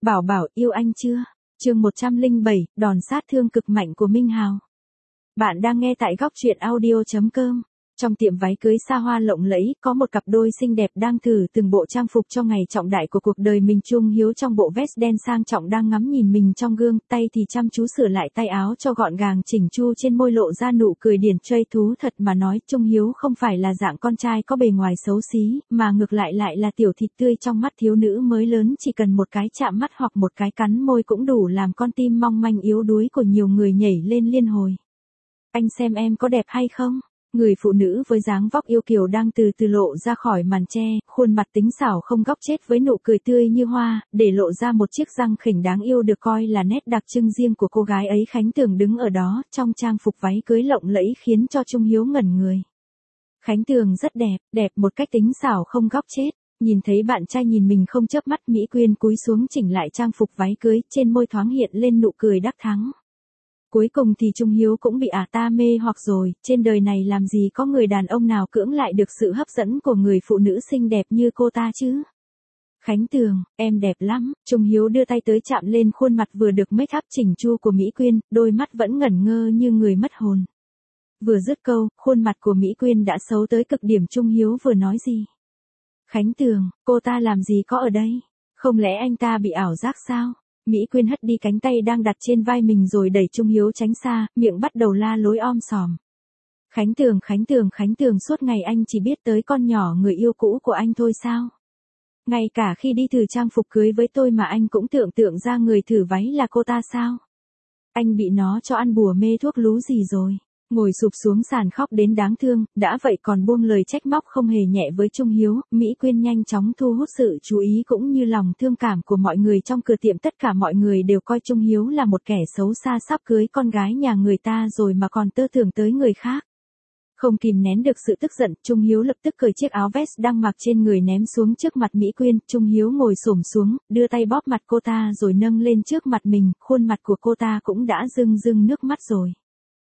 Bảo Bảo yêu anh chưa? Chương 107, đòn sát thương cực mạnh của Minh Hào. Bạn đang nghe tại góc truyện audio.com. Trong tiệm váy cưới xa hoa lộng lẫy, có một cặp đôi xinh đẹp đang thử từng bộ trang phục cho ngày trọng đại của cuộc đời mình. Trung Hiếu trong bộ vest đen sang trọng đang ngắm nhìn mình trong gương, tay thì chăm chú sửa lại tay áo cho gọn gàng chỉnh chu, trên môi lộ ra nụ cười điển trai. Thú thật mà nói, Trung Hiếu không phải là dạng con trai có bề ngoài xấu xí, mà ngược lại là tiểu thịt tươi trong mắt thiếu nữ mới lớn, chỉ cần một cái chạm mắt hoặc một cái cắn môi cũng đủ làm con tim mong manh yếu đuối của nhiều người nhảy lên liên hồi. Anh xem em có đẹp hay không? Người phụ nữ với dáng vóc yêu kiều đang từ từ lộ ra khỏi màn che, khuôn mặt tinh xảo không góc chết với nụ cười tươi như hoa, để lộ ra một chiếc răng khểnh đáng yêu được coi là nét đặc trưng riêng của cô gái ấy. Khánh Tường đứng ở đó, trong trang phục váy cưới lộng lẫy khiến cho Trung Hiếu ngẩn người. Khánh Tường rất đẹp, đẹp một cách tinh xảo không góc chết. Nhìn thấy bạn trai nhìn mình không chớp mắt, Mỹ Quyên cúi xuống chỉnh lại trang phục váy cưới, trên môi thoáng hiện lên nụ cười đắc thắng. Cuối cùng thì Trung Hiếu cũng bị ta mê hoặc rồi, trên đời này làm gì có người đàn ông nào cưỡng lại được sự hấp dẫn của người phụ nữ xinh đẹp như cô ta chứ. Khánh Tường, em đẹp lắm. Trung Hiếu đưa tay tới chạm lên khuôn mặt vừa được make up chỉnh chu của Mỹ Quyên, đôi mắt vẫn ngẩn ngơ như người mất hồn. Vừa dứt câu, khuôn mặt của Mỹ Quyên đã xấu tới cực điểm. Trung Hiếu vừa nói gì? Khánh Tường, cô ta làm gì có ở đây? Không lẽ anh ta bị ảo giác sao? Mỹ Quyên hất đi cánh tay đang đặt trên vai mình rồi đẩy Trung Hiếu tránh xa, miệng bắt đầu la lối om sòm. Khánh Tường, Khánh Tường, Khánh Tường, suốt ngày anh chỉ biết tới con nhỏ người yêu cũ của anh thôi sao? Ngay cả khi đi thử trang phục cưới với tôi mà anh cũng tưởng tượng ra người thử váy là cô ta sao? Anh bị nó cho ăn bùa mê thuốc lú gì rồi? Ngồi sụp xuống sàn khóc đến đáng thương, đã vậy còn buông lời trách móc không hề nhẹ với Trung Hiếu. Mỹ Quyên nhanh chóng thu hút sự chú ý cũng như lòng thương cảm của mọi người trong cửa tiệm. Tất cả mọi người đều coi Trung Hiếu là một kẻ xấu xa sắp cưới con gái nhà người ta rồi mà còn tơ tưởng tới người khác. Không kìm nén được sự tức giận, Trung Hiếu lập tức cởi chiếc áo vest đang mặc trên người ném xuống trước mặt Mỹ Quyên. Trung Hiếu ngồi xổm xuống, đưa tay bóp mặt cô ta rồi nâng lên trước mặt mình, khuôn mặt của cô ta cũng đã rưng rưng nước mắt rồi.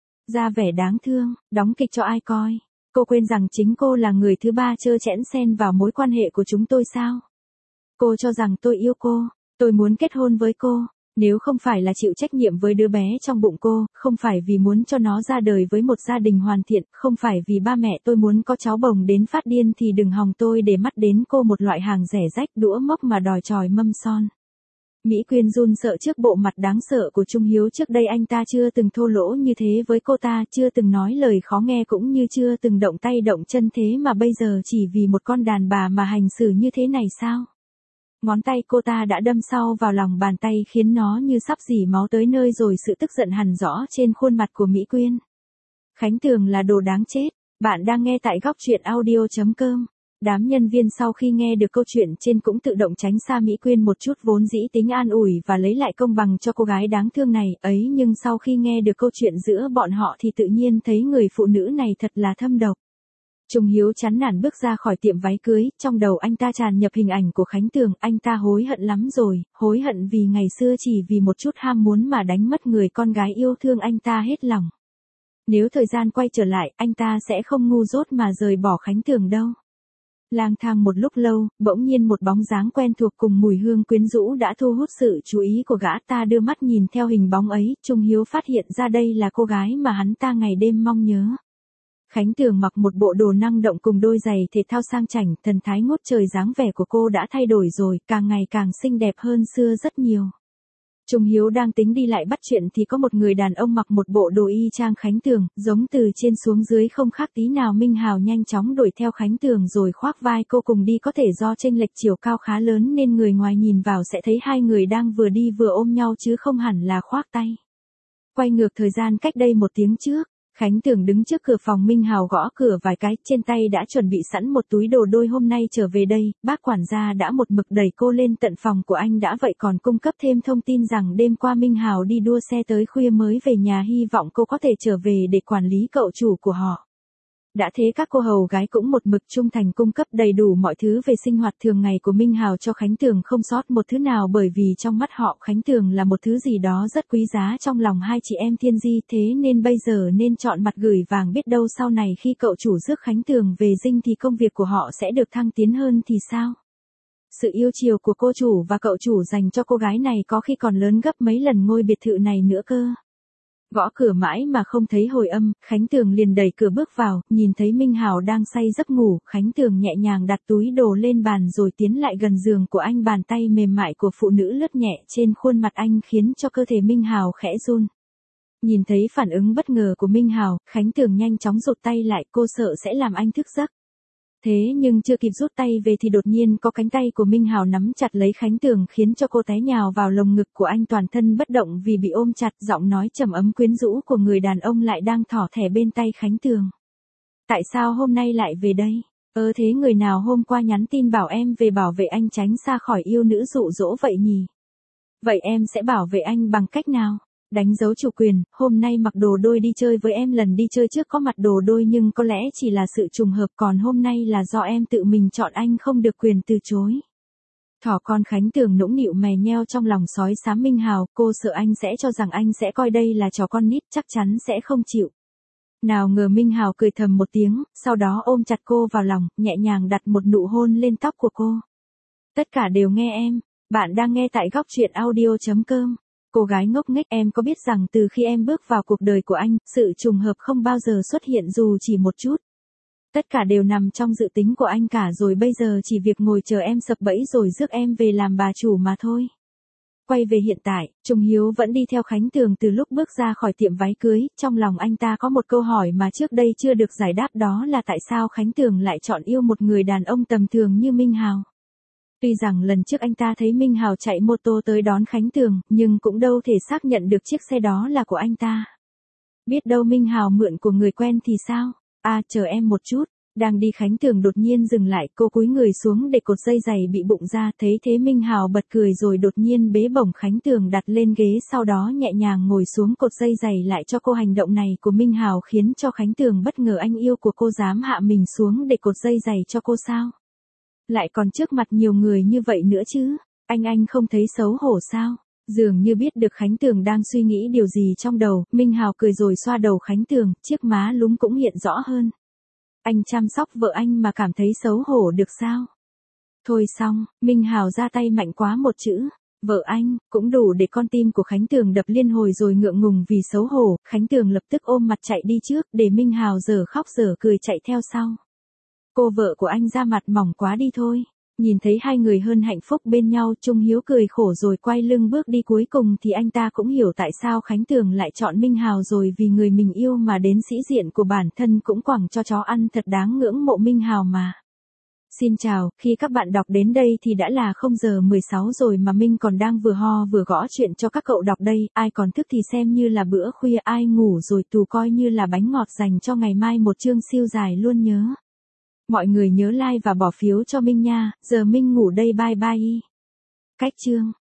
Ra vẻ đáng thương, đóng kịch cho ai coi. Cô quên rằng chính cô là người thứ ba trơ trẽn xen vào mối quan hệ của chúng tôi sao? Cô cho rằng tôi yêu cô, tôi muốn kết hôn với cô, nếu không phải là chịu trách nhiệm với đứa bé trong bụng cô, không phải vì muốn cho nó ra đời với một gia đình hoàn thiện, không phải vì ba mẹ tôi muốn có cháu bồng đến phát điên thì đừng hòng tôi để mắt đến cô, một loại hàng rẻ rách đũa mốc mà đòi chòi mâm son. Mỹ Quyên run sợ trước bộ mặt đáng sợ của Trung Hiếu. Trước đây anh ta chưa từng thô lỗ như thế với cô ta, chưa từng nói lời khó nghe cũng như chưa từng động tay động chân, thế mà bây giờ chỉ vì một con đàn bà mà hành xử như thế này sao? Ngón tay cô ta đã đâm sâu vào lòng bàn tay khiến nó như sắp rỉ máu tới nơi rồi, sự tức giận hằn rõ trên khuôn mặt của Mỹ Quyên. Khánh Tường là đồ đáng chết. Bạn đang nghe tại góc truyện audio.com. Đám nhân viên sau khi nghe được câu chuyện trên cũng tự động tránh xa Mỹ Quyên một chút, vốn dĩ tính an ủi và lấy lại công bằng cho cô gái đáng thương này ấy, nhưng sau khi nghe được câu chuyện giữa bọn họ thì tự nhiên thấy người phụ nữ này thật là thâm độc. Trung Hiếu chán nản bước ra khỏi tiệm váy cưới, trong đầu anh ta tràn nhập hình ảnh của Khánh Tường. Anh ta hối hận lắm rồi, hối hận vì ngày xưa chỉ vì một chút ham muốn mà đánh mất người con gái yêu thương anh ta hết lòng. Nếu thời gian quay trở lại, anh ta sẽ không ngu dốt mà rời bỏ Khánh Tường đâu. Lang thang một lúc lâu, bỗng nhiên một bóng dáng quen thuộc cùng mùi hương quyến rũ đã thu hút sự chú ý của gã. Ta đưa mắt nhìn theo hình bóng ấy, Trung Hiếu phát hiện ra đây là cô gái mà hắn ta ngày đêm mong nhớ. Khánh Tường mặc một bộ đồ năng động cùng đôi giày thể thao sang chảnh, thần thái ngút trời, dáng vẻ của cô đã thay đổi rồi, càng ngày càng xinh đẹp hơn xưa rất nhiều. Trung Hiếu đang tính đi lại bắt chuyện thì có một người đàn ông mặc một bộ đồ y chang Khánh Tường, giống từ trên xuống dưới không khác tí nào. Minh Hào nhanh chóng đuổi theo Khánh Tường rồi khoác vai cô cùng đi, có thể do chênh lệch chiều cao khá lớn nên người ngoài nhìn vào sẽ thấy hai người đang vừa đi vừa ôm nhau chứ không hẳn là khoác tay. Quay ngược thời gian cách đây 1 tiếng trước, Khánh Tường đứng trước cửa phòng Minh Hào gõ cửa vài cái, trên tay đã chuẩn bị sẵn một túi đồ đôi. Hôm nay trở về đây, bác quản gia đã một mực đẩy cô lên tận phòng của anh, đã vậy còn cung cấp thêm thông tin rằng đêm qua Minh Hào đi đua xe tới khuya mới về nhà, hy vọng cô có thể trở về để quản lý cậu chủ của họ. Đã thế các cô hầu gái cũng một mực trung thành cung cấp đầy đủ mọi thứ về sinh hoạt thường ngày của Minh Hào cho Khánh Tường, không sót một thứ nào, bởi vì trong mắt họ Khánh Tường là một thứ gì đó rất quý giá trong lòng hai chị em Thiên Di, thế nên bây giờ nên chọn mặt gửi vàng, biết đâu sau này khi cậu chủ rước Khánh Tường về dinh thì công việc của họ sẽ được thăng tiến hơn thì sao. Sự yêu chiều của cô chủ và cậu chủ dành cho cô gái này có khi còn lớn gấp mấy lần ngôi biệt thự này nữa cơ. Gõ cửa mãi mà không thấy hồi âm, Khánh Tường liền đẩy cửa bước vào, nhìn thấy Minh Hào đang say giấc ngủ, Khánh Tường nhẹ nhàng đặt túi đồ lên bàn rồi tiến lại gần giường của anh, bàn tay mềm mại của phụ nữ lướt nhẹ trên khuôn mặt anh khiến cho cơ thể Minh Hào khẽ run. Nhìn thấy phản ứng bất ngờ của Minh Hào, Khánh Tường nhanh chóng rụt tay lại, cô sợ sẽ làm anh thức giấc. Thế nhưng chưa kịp rút tay về thì đột nhiên có cánh tay của Minh Hào nắm chặt lấy Khánh Tường khiến cho cô té nhào vào lồng ngực của anh, toàn thân bất động vì bị ôm chặt, giọng nói trầm ấm quyến rũ của người đàn ông lại đang thỏ thẻ bên tay Khánh Tường. Tại sao hôm nay lại về đây? Thế người nào hôm qua nhắn tin bảo em về bảo vệ anh tránh xa khỏi yêu nữ dụ dỗ vậy nhỉ? Vậy em sẽ bảo vệ anh bằng cách nào? Đánh dấu chủ quyền, hôm nay mặc đồ đôi đi chơi với em, lần đi chơi trước có mặc đồ đôi nhưng có lẽ chỉ là sự trùng hợp, còn hôm nay là do em tự mình chọn, anh không được quyền từ chối. Thỏ con. Khánh Tường nũng nịu mè nheo trong lòng sói xám Minh Hào, cô sợ anh sẽ cho rằng anh sẽ coi đây là trò con nít, chắc chắn sẽ không chịu. Nào ngờ Minh Hào cười thầm một tiếng, sau đó ôm chặt cô vào lòng, nhẹ nhàng đặt một nụ hôn lên tóc của cô. Tất cả đều nghe em. Bạn đang nghe tại góc truyện audio.com. Cô gái ngốc nghếch, em có biết rằng từ khi em bước vào cuộc đời của anh, sự trùng hợp không bao giờ xuất hiện dù chỉ một chút. Tất cả đều nằm trong dự tính của anh cả rồi, bây giờ chỉ việc ngồi chờ em sập bẫy rồi rước em về làm bà chủ mà thôi. Quay về hiện tại, Trung Hiếu vẫn đi theo Khánh Tường từ lúc bước ra khỏi tiệm váy cưới, trong lòng anh ta có một câu hỏi mà trước đây chưa được giải đáp, đó là tại sao Khánh Tường lại chọn yêu một người đàn ông tầm thường như Minh Hào. Tuy rằng lần trước anh ta thấy Minh Hào chạy mô tô tới đón Khánh Tường, nhưng cũng đâu thể xác nhận được chiếc xe đó là của anh ta. Biết đâu Minh Hào mượn của người quen thì sao? Chờ em một chút. Đang đi Khánh Tường đột nhiên dừng lại, cô cúi người xuống để cột dây giày bị bụng ra, thấy thế Minh Hào bật cười rồi đột nhiên bế bổng Khánh Tường đặt lên ghế, sau đó nhẹ nhàng ngồi xuống cột dây giày lại cho cô. Hành động này của Minh Hào khiến cho Khánh Tường bất ngờ, anh yêu của cô dám hạ mình xuống để cột dây giày cho cô sao? Lại còn trước mặt nhiều người như vậy nữa chứ, anh không thấy xấu hổ sao? Dường như biết được Khánh Tường đang suy nghĩ điều gì trong đầu, Minh Hào cười rồi xoa đầu Khánh Tường, chiếc má lúm cũng hiện rõ hơn. Anh chăm sóc vợ anh mà cảm thấy xấu hổ được sao? Thôi xong, Minh Hào ra tay mạnh quá một chữ, vợ anh, cũng đủ để con tim của Khánh Tường đập liên hồi rồi, ngượng ngùng vì xấu hổ, Khánh Tường lập tức ôm mặt chạy đi trước, để Minh Hào giờ khóc giờ cười chạy theo sau. Cô vợ của anh da mặt mỏng quá đi thôi. Nhìn thấy hai người hơn hạnh phúc bên nhau, Trung Hiếu cười khổ rồi quay lưng bước đi, cuối cùng thì anh ta cũng hiểu tại sao Khánh Tường lại chọn Minh Hào rồi, vì người mình yêu mà đến sĩ diện của bản thân cũng quẳng cho chó ăn, thật đáng ngưỡng mộ Minh Hào mà. Xin chào, khi các bạn đọc đến đây thì đã là 0:16 rồi mà Minh còn đang vừa ho vừa gõ chuyện cho các cậu đọc đây, ai còn thức thì xem như là bữa khuya, ai ngủ rồi tù coi như là bánh ngọt dành cho ngày mai một chương siêu dài luôn nhớ. Mọi người nhớ like và bỏ phiếu cho Minh nha, giờ Minh ngủ đây, bye bye. Cách chương